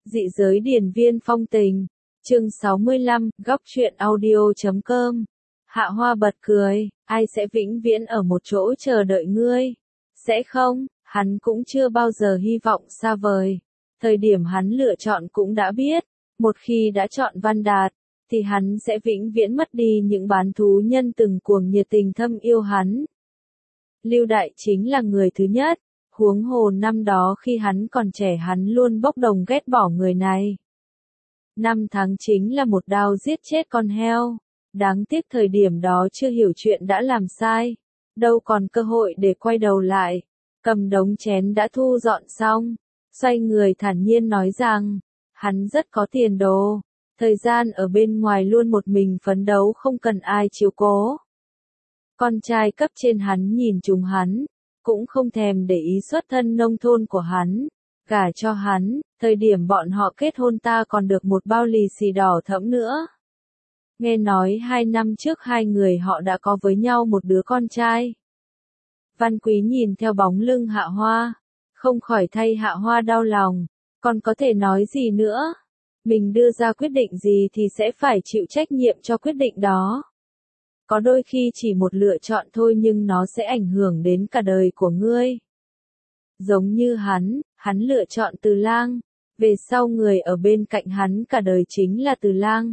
Dị giới điền viên phong tình. Chương 65, góc truyện audio.com. Hạ Hoa bật cười, ai sẽ vĩnh viễn ở một chỗ chờ đợi ngươi? Sẽ không, hắn cũng chưa bao giờ hy vọng xa vời. Thời điểm hắn lựa chọn cũng đã biết, một khi đã chọn Văn Đạt, thì hắn sẽ vĩnh viễn mất đi những bán thú nhân từng cuồng nhiệt tình thâm yêu hắn. Lưu Đại chính là người thứ nhất, huống hồ năm đó khi hắn còn trẻ hắn luôn bốc đồng ghét bỏ người này. 5 tháng chính là một đao giết chết con heo, đáng tiếc thời điểm đó chưa hiểu chuyện đã làm sai, đâu còn cơ hội để quay đầu lại, cầm đống chén đã thu dọn xong, xoay người thản nhiên nói rằng, hắn rất có tiền đồ, thời gian ở bên ngoài luôn một mình phấn đấu không cần ai chiếu cố. Con trai cấp trên hắn nhìn chúng hắn, cũng không thèm để ý xuất thân nông thôn của hắn, gả cho hắn, thời điểm bọn họ kết hôn ta còn được một bao lì xì đỏ thẫm nữa. Nghe nói 2 năm trước hai người họ đã có với nhau một đứa con trai. Văn Quý nhìn theo bóng lưng Hạ Hoa, không khỏi thay Hạ Hoa đau lòng, còn có thể nói gì nữa? Mình đưa ra quyết định gì thì sẽ phải chịu trách nhiệm cho quyết định đó. Có đôi khi chỉ một lựa chọn thôi nhưng nó sẽ ảnh hưởng đến cả đời của ngươi. Giống như hắn lựa chọn Từ Lang, về sau người ở bên cạnh hắn cả đời chính là Từ Lang.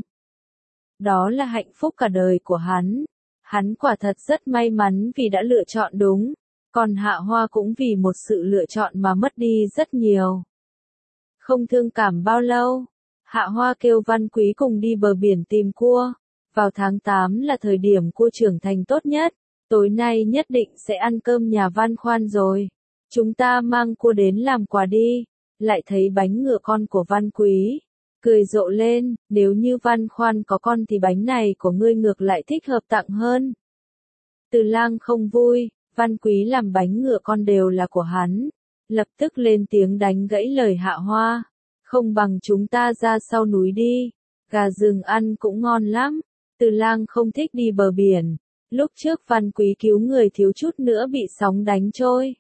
Đó là hạnh phúc cả đời của hắn quả thật rất may mắn vì đã lựa chọn đúng, còn Hạ Hoa cũng vì một sự lựa chọn mà mất đi rất nhiều. Không thương cảm bao lâu, Hạ Hoa kêu Văn Quý cùng đi bờ biển tìm cua. Vào tháng 8 là thời điểm cua trưởng thành tốt nhất, tối nay nhất định sẽ ăn cơm nhà Văn Khoan rồi. Chúng ta mang cua đến làm quà đi, lại thấy bánh ngựa con của Văn Quý. Cười rộ lên, nếu như Văn Khoan có con thì bánh này của ngươi ngược lại thích hợp tặng hơn. Từ Lang không vui, Văn Quý làm bánh ngựa con đều là của hắn. Lập tức lên tiếng đánh gãy lời Hạ Hoa. Không bằng chúng ta ra sau núi đi, gà rừng ăn cũng ngon lắm. Từ Lang không thích đi bờ biển, lúc trước Văn Quý cứu người thiếu chút nữa bị sóng đánh trôi.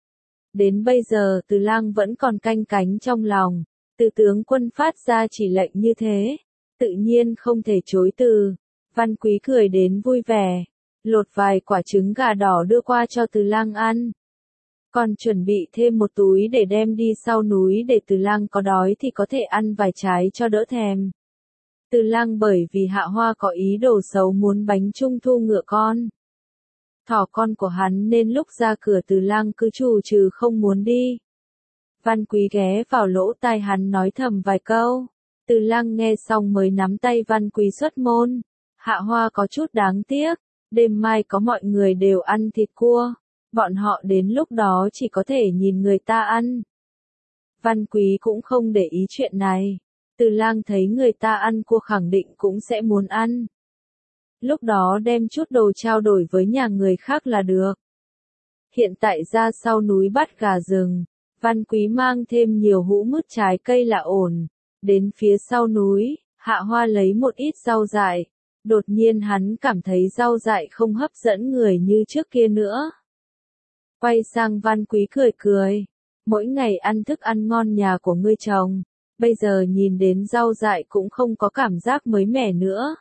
Đến bây giờ Từ Lang vẫn còn canh cánh trong lòng, Từ tướng quân phát ra chỉ lệnh như thế, tự nhiên không thể chối từ. Văn Quý cười đến vui vẻ, lột vài quả trứng gà đỏ đưa qua cho Từ Lang ăn. Còn chuẩn bị thêm một túi để đem đi sau núi để Từ Lang có đói thì có thể ăn vài trái cho đỡ thèm. Từ Lang bởi vì Hạ Hoa có ý đồ xấu muốn bánh trung thu ngựa con. Thỏ con của hắn nên lúc ra cửa Từ Lang cứ trù trừ không muốn đi. Văn Quý ghé vào lỗ tai hắn nói thầm vài câu. Từ Lang nghe xong mới nắm tay Văn Quý xuất môn. Hạ Hoa có chút đáng tiếc, đêm mai có mọi người đều ăn thịt cua. Bọn họ đến lúc đó chỉ có thể nhìn người ta ăn. Văn Quý cũng không để ý chuyện này. Từ Lang thấy người ta ăn cua khẳng định cũng sẽ muốn ăn. Lúc đó đem chút đồ trao đổi với nhà người khác là được. Hiện tại ra sau núi bắt gà rừng, Văn Quý mang thêm nhiều hũ mứt trái cây là ổn. Đến phía sau núi, Hạ Hoa lấy một ít rau dại. Đột nhiên hắn cảm thấy rau dại không hấp dẫn người như trước kia nữa. Quay sang Văn Quý cười cười. Mỗi ngày ăn thức ăn ngon nhà của ngươi trồng. Bây giờ nhìn đến rau dại cũng không có cảm giác mới mẻ nữa.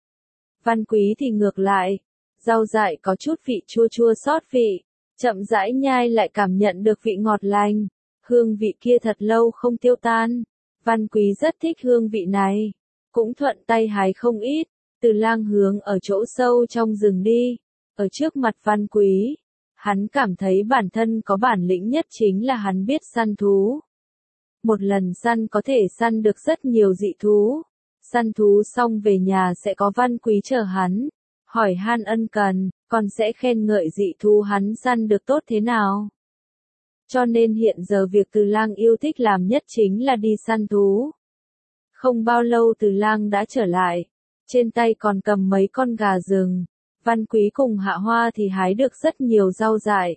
Văn Quý thì ngược lại, rau dại có chút vị chua chua xót vị, chậm rãi nhai lại cảm nhận được vị ngọt lành, hương vị kia thật lâu không tiêu tan. Văn Quý rất thích hương vị này, cũng thuận tay hái không ít. Từ Lang hướng ở chỗ sâu trong rừng đi, ở trước mặt Văn Quý, hắn cảm thấy bản thân có bản lĩnh nhất chính là hắn biết săn thú. Một lần săn có thể săn được rất nhiều dị thú. Săn thú xong về nhà sẽ có Văn Quý chờ hắn, hỏi han ân cần, còn sẽ khen ngợi dị thú hắn săn được tốt thế nào. Cho nên hiện giờ việc Từ Lang yêu thích làm nhất chính là đi săn thú. Không bao lâu Từ Lang đã trở lại, trên tay còn cầm mấy con gà rừng. Văn Quý cùng Hạ Hoa thì hái được rất nhiều rau dại.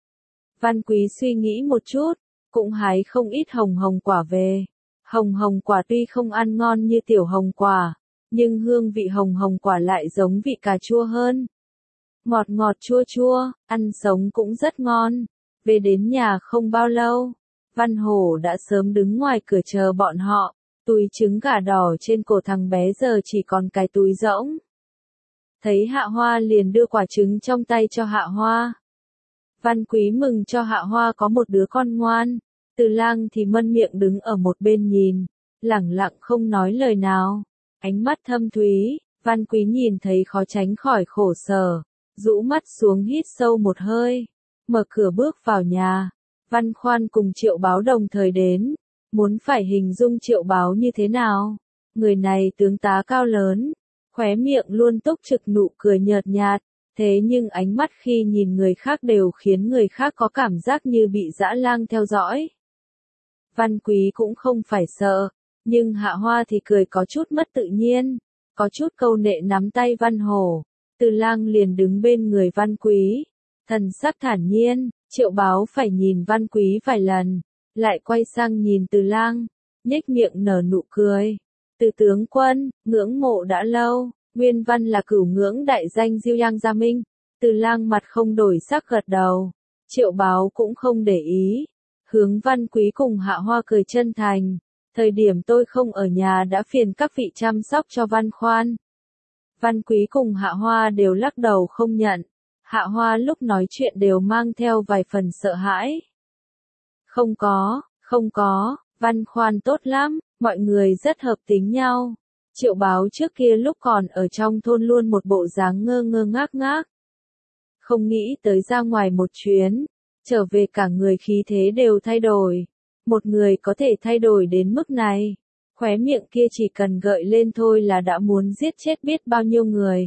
Văn Quý suy nghĩ một chút, cũng hái không ít hồng hồng quả về. Hồng hồng quả tuy không ăn ngon như tiểu hồng quả, nhưng hương vị hồng hồng quả lại giống vị cà chua hơn. Ngọt ngọt chua chua, ăn sống cũng rất ngon. Về đến nhà không bao lâu, Văn Hổ đã sớm đứng ngoài cửa chờ bọn họ, túi trứng gà đỏ trên cổ thằng bé giờ chỉ còn cái túi rỗng. Thấy Hạ Hoa liền đưa quả trứng trong tay cho Hạ Hoa. Văn Quý mừng cho Hạ Hoa có một đứa con ngoan, Từ Lang thì mân miệng đứng ở một bên nhìn, lẳng lặng không nói lời nào, ánh mắt thâm thúy. Văn Quý nhìn thấy khó tránh khỏi khổ sở, rũ mắt xuống hít sâu một hơi, mở cửa bước vào nhà. Văn Khoan cùng Triệu Báo đồng thời đến, muốn phải hình dung Triệu Báo như thế nào. Người này tướng tá cao lớn, khóe miệng luôn túc trực nụ cười nhợt nhạt, thế nhưng ánh mắt khi nhìn người khác đều khiến người khác có cảm giác như bị dã lang theo dõi. Văn Quý cũng không phải sợ, nhưng Hạ Hoa thì cười có chút mất tự nhiên, có chút câu nệ nắm tay Văn Hổ. Từ Lang liền đứng bên người Văn Quý, thần sắc thản nhiên. Triệu Báo phải nhìn Văn Quý vài lần, lại quay sang nhìn Từ Lang, nhếch miệng nở nụ cười. Từ tướng quân, ngưỡng mộ đã lâu, nguyên văn là cửu ngưỡng đại danh Diêu Yang Gia Minh. Từ Lang mặt không đổi sắc gật đầu, Triệu Báo cũng không để ý, hướng Văn Quý cùng Hạ Hoa cười chân thành. Thời điểm tôi không ở nhà đã phiền các vị chăm sóc cho Văn Khoan. Văn Quý cùng Hạ Hoa đều lắc đầu không nhận. Hạ Hoa lúc nói chuyện đều mang theo vài phần sợ hãi. Không có, Văn Khoan tốt lắm, mọi người rất hợp tính nhau. Triệu Báo trước kia lúc còn ở trong thôn luôn một bộ dáng ngơ ngơ ngác ngác. Không nghĩ tới ra ngoài một chuyến, trở về cả người khí thế đều thay đổi. Một người có thể thay đổi đến mức này, khóe miệng kia chỉ cần gợi lên thôi là đã muốn giết chết biết bao nhiêu người.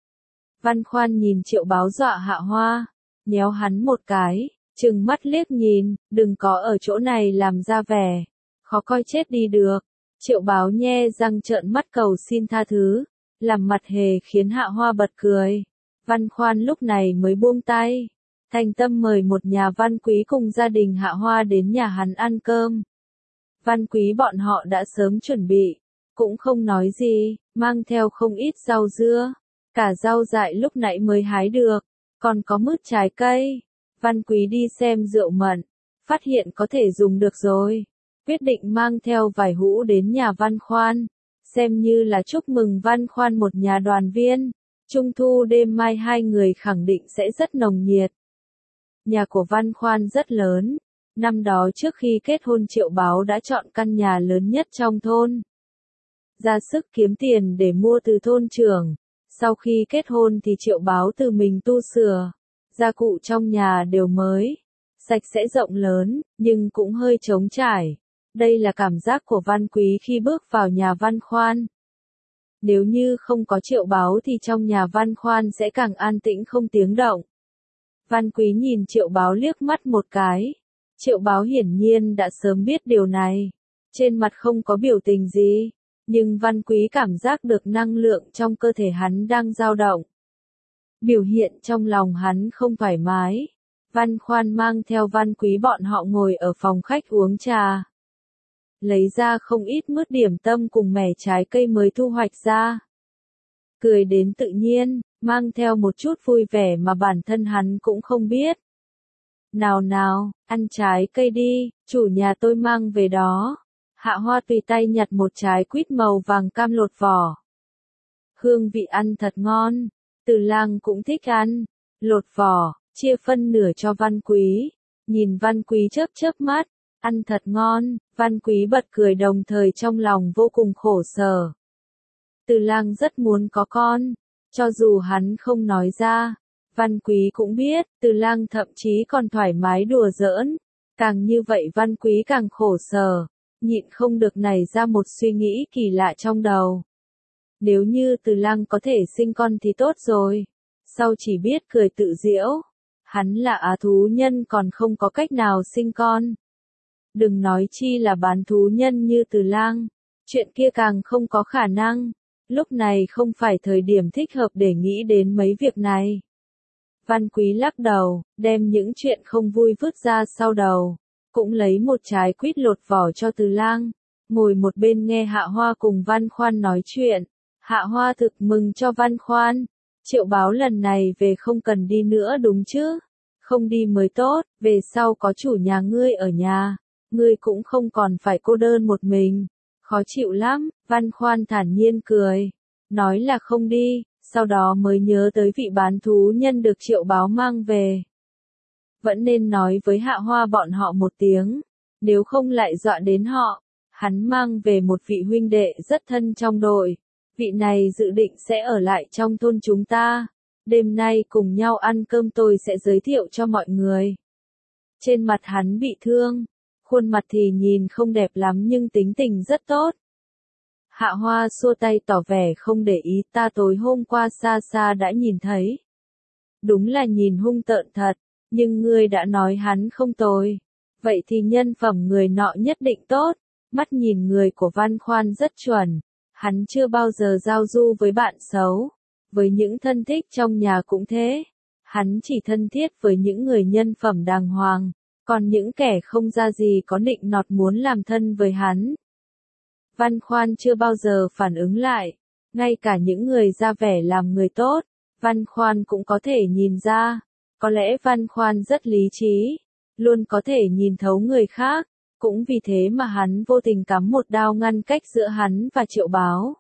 Văn Khoan nhìn Triệu Báo dọa Hạ Hoa, nhéo hắn một cái, trừng mắt liếc nhìn, đừng có ở chỗ này làm ra vẻ, khó coi chết đi được. Triệu Báo nhe răng trợn mắt cầu xin tha thứ, làm mặt hề khiến Hạ Hoa bật cười. Văn Khoan lúc này mới buông tay, thành tâm mời một nhà Văn Quý cùng gia đình Hạ Hoa đến nhà hắn ăn cơm. Văn Quý bọn họ đã sớm chuẩn bị, cũng không nói gì, mang theo không ít rau dưa. Cả rau dại lúc nãy mới hái được, còn có mứt trái cây. Văn Quý đi xem rượu mận, phát hiện có thể dùng được rồi. Quyết định mang theo vài hũ đến nhà Văn Khoan, xem như là chúc mừng Văn Khoan một nhà đoàn viên. Trung thu đêm mai hai người khẳng định sẽ rất nồng nhiệt. Nhà của Văn Khoan rất lớn, năm đó trước khi kết hôn Triệu Báo đã chọn căn nhà lớn nhất trong thôn. Ra sức kiếm tiền để mua từ thôn trưởng. Sau khi kết hôn thì Triệu Báo từ mình tu sửa, gia cụ trong nhà đều mới, sạch sẽ rộng lớn, nhưng cũng hơi trống trải. Đây là cảm giác của Văn Quý khi bước vào nhà Văn Khoan. Nếu như không có Triệu Báo thì trong nhà Văn Khoan sẽ càng an tĩnh không tiếng động. Văn Quý nhìn Triệu Báo liếc mắt một cái. Triệu Báo hiển nhiên đã sớm biết điều này. Trên mặt không có biểu tình gì. Nhưng Văn Quý cảm giác được năng lượng trong cơ thể hắn đang dao động. Biểu hiện trong lòng hắn không thoải mái. Văn Khoan mang theo Văn Quý bọn họ ngồi ở phòng khách uống trà. Lấy ra không ít mứt điểm tâm cùng mẻ trái cây mới thu hoạch ra. Cười đến tự nhiên, mang theo một chút vui vẻ mà bản thân hắn cũng không biết. Nào nào, ăn trái cây đi, chủ nhà tôi mang về đó. Hạ Hoa tùy tay nhặt một trái quýt màu vàng cam lột vỏ. Hương vị ăn thật ngon, Từ Lang cũng thích ăn. Lột vỏ, chia phân nửa cho Văn Quý. Nhìn Văn Quý chớp chớp mắt, ăn thật ngon, Văn Quý bật cười đồng thời trong lòng vô cùng khổ sở. Từ Lang rất muốn có con, cho dù hắn không nói ra, Văn Quý cũng biết, Từ Lang thậm chí còn thoải mái đùa giỡn. Càng như vậy Văn Quý càng khổ sở. Nhịn không được nảy ra một suy nghĩ kỳ lạ trong đầu. Nếu như Từ Lang có thể sinh con thì tốt rồi. Sau chỉ biết cười tự giễu. Hắn là á thú nhân còn không có cách nào sinh con. Đừng nói chi là bán thú nhân như Từ Lang. Chuyện kia càng không có khả năng. Lúc này không phải thời điểm thích hợp để nghĩ đến mấy việc này. Văn Quý lắc đầu, đem những chuyện không vui vứt ra sau đầu. Cũng lấy một trái quýt lột vỏ cho Từ Lang, ngồi một bên nghe Hạ Hoa cùng Văn Khoan nói chuyện. Hạ Hoa thực mừng cho Văn Khoan. Triệu Báo lần này về không cần đi nữa đúng chứ? Không đi mới tốt, về sau có chủ nhà ngươi ở nhà, ngươi cũng không còn phải cô đơn một mình. Khó chịu lắm, Văn Khoan thản nhiên cười. Nói là không đi, sau đó mới nhớ tới vị bán thú nhân được Triệu Báo mang về. Vẫn nên nói với Hạ Hoa bọn họ một tiếng, nếu không lại dọa đến họ. Hắn mang về một vị huynh đệ rất thân trong đội. Vị này dự định sẽ ở lại trong thôn chúng ta. Đêm nay cùng nhau ăn cơm tôi sẽ giới thiệu cho mọi người. Trên mặt hắn bị thương. Khuôn mặt thì nhìn không đẹp lắm nhưng tính tình rất tốt. Hạ Hoa xua tay tỏ vẻ không để ý, ta tối hôm qua xa xa đã nhìn thấy. Đúng là nhìn hung tợn thật, nhưng ngươi đã nói hắn không tồi. Vậy thì nhân phẩm người nọ nhất định tốt. Mắt nhìn người của Văn Khoan rất chuẩn. Hắn chưa bao giờ giao du với bạn xấu. Với những thân thích trong nhà cũng thế. Hắn chỉ thân thiết với những người nhân phẩm đàng hoàng. Còn những kẻ không ra gì có nịnh nọt muốn làm thân với hắn. Văn Khoan chưa bao giờ phản ứng lại. Ngay cả những người ra vẻ làm người tốt, Văn Khoan cũng có thể nhìn ra. Có lẽ Văn Khoan rất lý trí. Luôn có thể nhìn thấu người khác. Cũng vì thế mà hắn vô tình cắm một đao ngăn cách giữa hắn và Triệu Báo.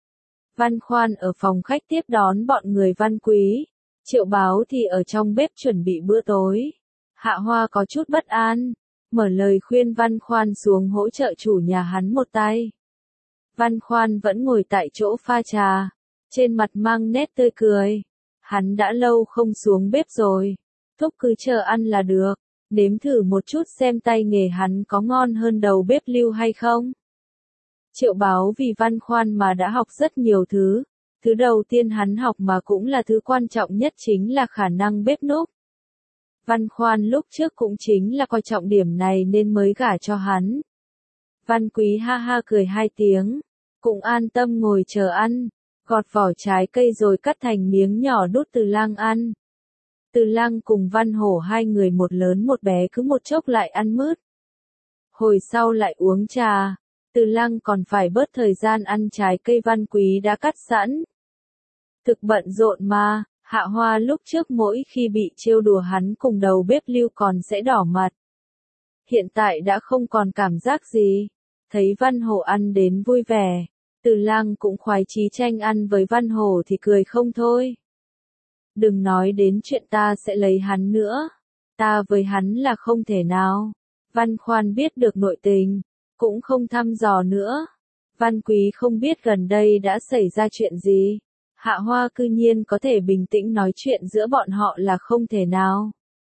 Văn Khoan ở phòng khách tiếp đón bọn người Văn Quý. Triệu Báo thì ở trong bếp chuẩn bị bữa tối. Hạ Hoa có chút bất an, mở lời khuyên Văn Khoan xuống hỗ trợ chủ nhà hắn một tay. Văn Khoan vẫn ngồi tại chỗ pha trà, trên mặt mang nét tươi cười. Hắn đã lâu không xuống bếp rồi, thúc cứ chờ ăn là được, nếm thử một chút xem tay nghề hắn có ngon hơn đầu bếp Lưu hay không. Triệu Báo vì Văn Khoan mà đã học rất nhiều thứ. Thứ đầu tiên hắn học mà cũng là thứ quan trọng nhất chính là khả năng bếp núc. Văn Khoan lúc trước cũng chính là coi trọng điểm này nên mới gả cho hắn. Văn Quý ha ha cười hai tiếng, cũng an tâm ngồi chờ ăn, gọt vỏ trái cây rồi cắt thành miếng nhỏ đút Từ Lang ăn. Từ Lang cùng Văn Hổ hai người một lớn một bé cứ một chốc lại ăn mứt. Hồi sau lại uống trà, Từ Lang còn phải bớt thời gian ăn trái cây Văn Quý đã cắt sẵn. Thực bận rộn mà. Hạ Hoa lúc trước mỗi khi bị trêu đùa hắn cùng đầu bếp Lưu còn sẽ đỏ mặt. Hiện tại đã không còn cảm giác gì. Thấy Văn Hổ ăn đến vui vẻ. Từ Lang cũng khoái chí tranh ăn với Văn Hổ thì cười không thôi. Đừng nói đến chuyện ta sẽ lấy hắn nữa. Ta với hắn là không thể nào. Văn Khoan biết được nội tình. Cũng không thăm dò nữa. Văn Quý không biết gần đây đã xảy ra chuyện gì. Hạ Hoa cư nhiên có thể bình tĩnh nói chuyện giữa bọn họ là không thể nào.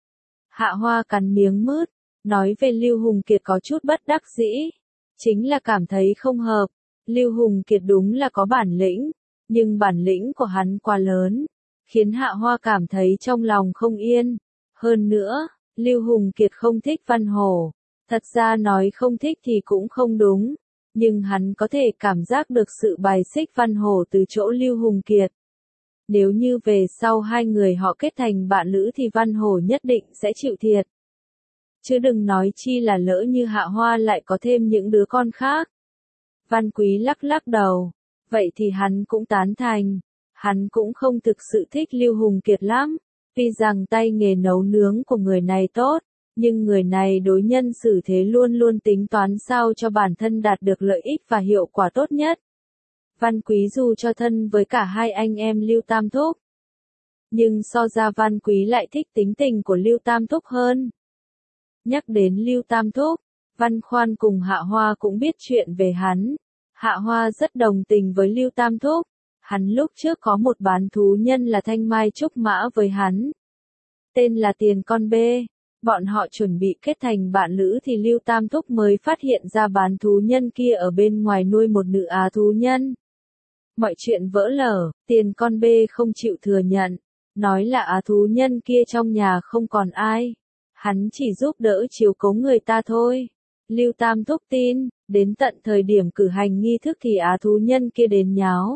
Hạ Hoa cắn miếng mứt, nói về Lưu Hùng Kiệt có chút bất đắc dĩ. Chính là cảm thấy không hợp. Lưu Hùng Kiệt đúng là có bản lĩnh, nhưng bản lĩnh của hắn quá lớn, khiến Hạ Hoa cảm thấy trong lòng không yên. Hơn nữa, Lưu Hùng Kiệt không thích Văn Hổ. Thật ra nói không thích thì cũng không đúng. Nhưng hắn có thể cảm giác được sự bài xích Văn Hổ từ chỗ Lưu Hùng Kiệt. Nếu như về sau hai người họ kết thành bạn lữ thì Văn Hổ nhất định sẽ chịu thiệt. Chứ đừng nói chi là lỡ như Hạ Hoa lại có thêm những đứa con khác. Văn Quý lắc lắc đầu. Vậy thì hắn cũng tán thành. Hắn cũng không thực sự thích Lưu Hùng Kiệt lắm. Tuy rằng tay nghề nấu nướng của người này tốt. Nhưng người này đối nhân xử thế luôn luôn tính toán sao cho bản thân đạt được lợi ích và hiệu quả tốt nhất. Văn Quý dù cho thân với cả hai anh em Lưu Tam Thúc. Nhưng so ra Văn Quý lại thích tính tình của Lưu Tam Thúc hơn. Nhắc đến Lưu Tam Thúc, Văn Khoan cùng Hạ Hoa cũng biết chuyện về hắn. Hạ Hoa rất đồng tình với Lưu Tam Thúc. Hắn lúc trước có một bán thú nhân là Thanh Mai Trúc Mã với hắn. Tên là Tiền Con Bê. Bọn họ chuẩn bị kết thành bạn lữ thì Lưu Tam Thúc mới phát hiện ra bán thú nhân kia ở bên ngoài nuôi một nữ á thú nhân. Mọi chuyện vỡ lở, Tiền Con Bê không chịu thừa nhận, nói là á thú nhân kia trong nhà không còn ai. Hắn chỉ giúp đỡ chiếu cố người ta thôi. Lưu Tam Thúc tin, đến tận thời điểm cử hành nghi thức thì á thú nhân kia đến nháo.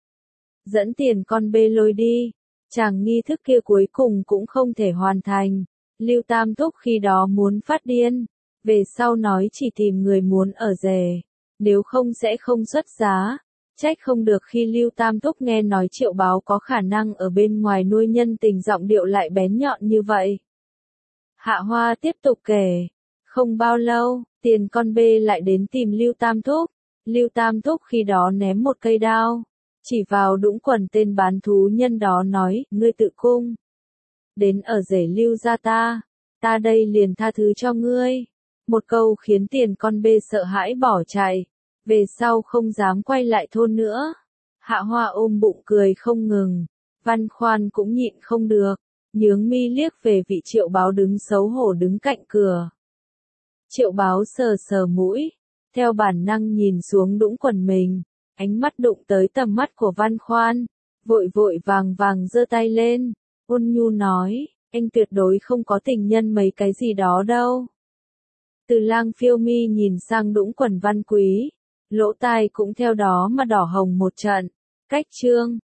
Dẫn Tiền Con Bê lôi đi, chàng nghi thức kia cuối cùng cũng không thể hoàn thành. Lưu Tam Thúc khi đó muốn phát điên, về sau nói chỉ tìm người muốn ở rể, nếu không sẽ không xuất giá. Trách không được khi Lưu Tam Thúc nghe nói Triệu Báo có khả năng ở bên ngoài nuôi nhân tình giọng điệu lại bén nhọn như vậy. Hạ Hoa tiếp tục kể, không bao lâu, Tiền con bê lại đến tìm Lưu Tam Thúc. Lưu Tam Thúc khi đó ném một cây đao, chỉ vào Đũng Quần tên bán thú nhân đó nói, ngươi tự cung. Đến ở rể Lưu gia ta đây liền tha thứ cho ngươi. Một câu khiến Tiền con bê sợ hãi bỏ chạy, về sau không dám quay lại thôn nữa. Hạ Hoa ôm bụng cười không ngừng, Văn Khoan cũng nhịn không được, nhướng mi liếc về vị Triệu Báo đứng xấu hổ đứng cạnh cửa. Triệu Báo sờ sờ mũi, theo bản năng nhìn xuống Đũng Quần mình, ánh mắt đụng tới tầm mắt của Văn Khoan, vội vội vàng vàng giơ tay lên, ôn nhu nói, anh tuyệt đối không có tình nhân mấy cái gì đó đâu. Từ Lang phiêu mi nhìn sang Đũng Quần Văn Quý, lỗ tai cũng theo đó mà đỏ hồng một trận. Cách chương